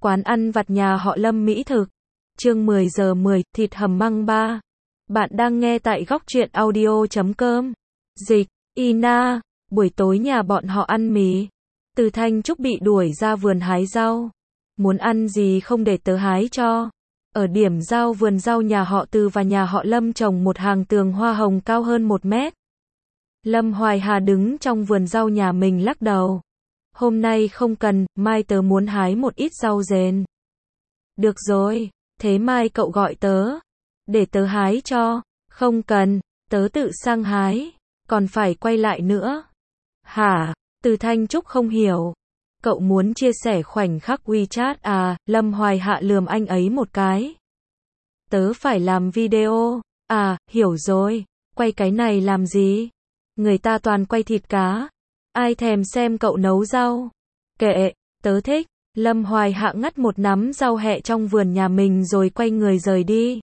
Quán ăn vặt nhà họ Lâm mỹ thực. Chương 10 giờ 10, thịt hầm măng 3. Bạn đang nghe tại góc truyện audio.com. Dịch, Ina, buổi tối nhà bọn họ ăn mì. Từ Thanh Trúc bị đuổi ra vườn hái rau. Muốn ăn gì không để tớ hái cho. Ở điểm giao vườn rau nhà họ Từ và nhà họ Lâm trồng một hàng tường hoa hồng cao hơn 1 mét. Lâm Hoài Hà đứng trong vườn rau nhà mình lắc đầu. Hôm nay không cần, mai tớ muốn hái một ít rau dền. Được rồi, thế mai cậu gọi tớ. Để tớ hái cho. Không cần, tớ tự sang hái. Còn phải quay lại nữa. Hả? Từ Thanh Trúc không hiểu. Cậu muốn chia sẻ khoảnh khắc WeChat à? Lâm Hoài Hạ lườm anh ấy một cái. Tớ phải làm video. À, hiểu rồi. Quay cái này làm gì? Người ta toàn quay thịt cá. Ai thèm xem cậu nấu rau. Kệ, tớ thích. Lâm Hoài Hạ ngắt một nắm rau hẹ trong vườn nhà mình rồi quay người rời đi.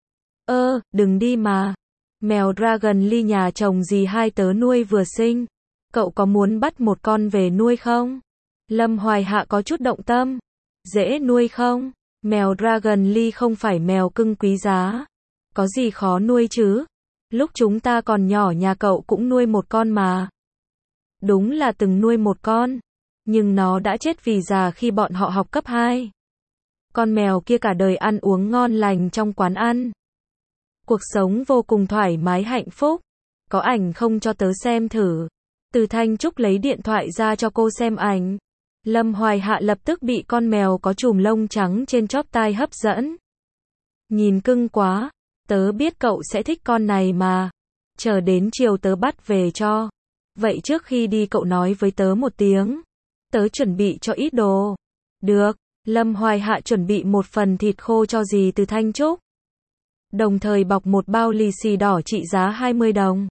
Đừng đi mà. Mèo Dragon Lee nhà chồng dì hai tớ nuôi vừa sinh. Cậu có muốn bắt một con về nuôi không? Lâm Hoài Hạ có chút động tâm. Dễ nuôi không? Mèo Dragon Lee không phải mèo cưng quý giá. Có gì khó nuôi chứ? Lúc chúng ta còn nhỏ nhà cậu cũng nuôi một con mà. Đúng là từng nuôi một con. Nhưng nó đã chết vì già khi bọn họ học cấp 2. Con mèo kia cả đời ăn uống ngon lành trong quán ăn. Cuộc sống vô cùng thoải mái hạnh phúc. Có ảnh không cho tớ xem thử. Từ Thanh Trúc lấy điện thoại ra cho cô xem ảnh. Lâm Hoài Hạ lập tức bị con mèo có chùm lông trắng trên chóp tai hấp dẫn. Nhìn cưng quá. Tớ biết cậu sẽ thích con này mà. Chờ đến chiều tớ bắt về cho. Vậy trước khi đi cậu nói với tớ một tiếng. Tớ chuẩn bị cho ít đồ. Được. Lâm Hoài Hạ chuẩn bị một phần thịt khô cho dì Từ Thanh Trúc. Đồng thời bọc một bao lì xì đỏ trị giá 20 đồng.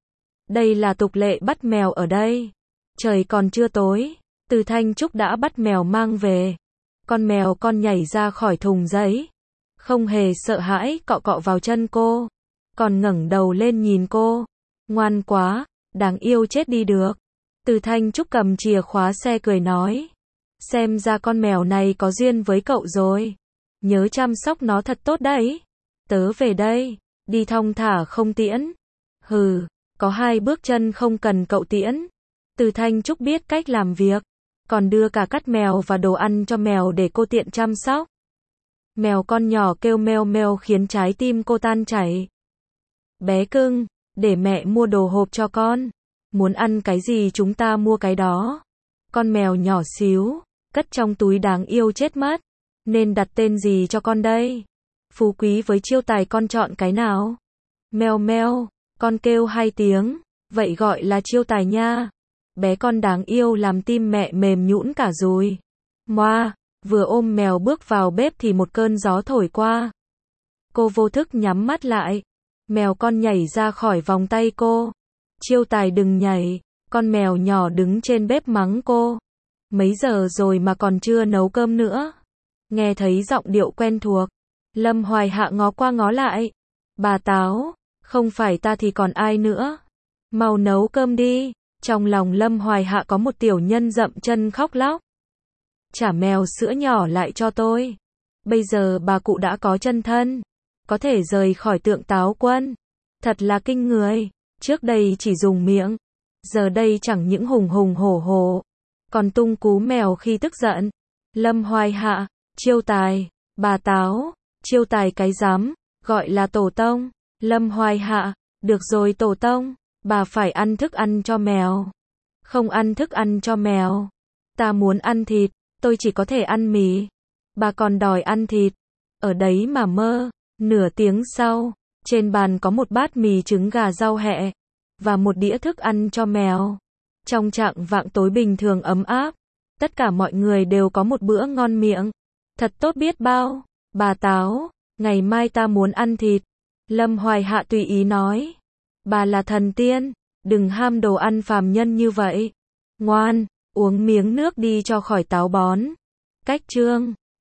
Đây là tục lệ bắt mèo ở đây. Trời còn chưa tối. Từ Thanh Trúc đã bắt mèo mang về. Con mèo con nhảy ra khỏi thùng giấy. Không hề sợ hãi cọ cọ vào chân cô. Còn ngẩng đầu lên nhìn cô. Ngoan quá, đáng yêu chết đi được. Từ Thanh Trúc cầm chìa khóa xe cười nói. Xem ra con mèo này có duyên với cậu rồi. Nhớ chăm sóc nó thật tốt đấy. Tớ về đây. Đi thong thả không tiễn. Hừ, có 2 bước chân không cần cậu tiễn. Từ Thanh Trúc biết cách làm việc. Còn đưa cả cắt mèo và đồ ăn cho mèo để cô tiện chăm sóc. Mèo con nhỏ kêu meo meo khiến trái tim cô tan chảy. Bé cưng, để mẹ mua đồ hộp cho con. Muốn ăn cái gì chúng ta mua cái đó. Con mèo nhỏ xíu, cất trong túi đáng yêu chết mất. Nên đặt tên gì cho con đây? Phú Quý với Chiêu Tài con chọn cái nào? Meo meo, con kêu 2 tiếng, vậy gọi là Chiêu Tài nha. Bé con đáng yêu làm tim mẹ mềm nhũn cả rồi. Moa, vừa ôm mèo bước vào bếp thì một cơn gió thổi qua. Cô vô thức nhắm mắt lại. Mèo con nhảy ra khỏi vòng tay cô. Chiêu Tài đừng nhảy. Con mèo nhỏ đứng trên bếp mắng cô. Mấy giờ rồi mà còn chưa nấu cơm nữa. Nghe thấy giọng điệu quen thuộc. Lâm Hoài Hạ ngó qua ngó lại. Bà Táo, không phải ta thì còn ai nữa. Mau nấu cơm đi. Trong lòng Lâm Hoài Hạ có một tiểu nhân dậm chân khóc lóc. Trả mèo sữa nhỏ lại cho tôi. Bây giờ bà cụ đã có chân thân. Có thể rời khỏi Tượng Táo Quân. Thật là kinh người. Trước đây chỉ dùng miệng. Giờ đây chẳng những hùng hùng hổ hổ. Còn tung cú mèo khi tức giận. Lâm Hoài Hạ, Chiêu Tài, bà Táo, Chiêu Tài cái rắm, gọi là tổ tông. Lâm Hoài Hạ, được rồi tổ tông, bà phải ăn thức ăn cho mèo. Không ăn thức ăn cho mèo. Ta muốn ăn thịt, tôi chỉ có thể ăn mì. Bà còn đòi ăn thịt. Ở đấy mà mơ. Nửa tiếng sau, trên bàn có một bát mì trứng gà rau hẹ. Và một đĩa thức ăn cho mèo. Trong trạng vạng tối bình thường ấm áp. Tất cả mọi người đều có một bữa ngon miệng. Thật tốt biết bao. Bà Táo, ngày mai ta muốn ăn thịt. Lâm Hoài Hạ tùy ý nói. Bà là thần tiên. Đừng ham đồ ăn phàm nhân như vậy. Ngoan, uống miếng nước đi cho khỏi táo bón. Cách chương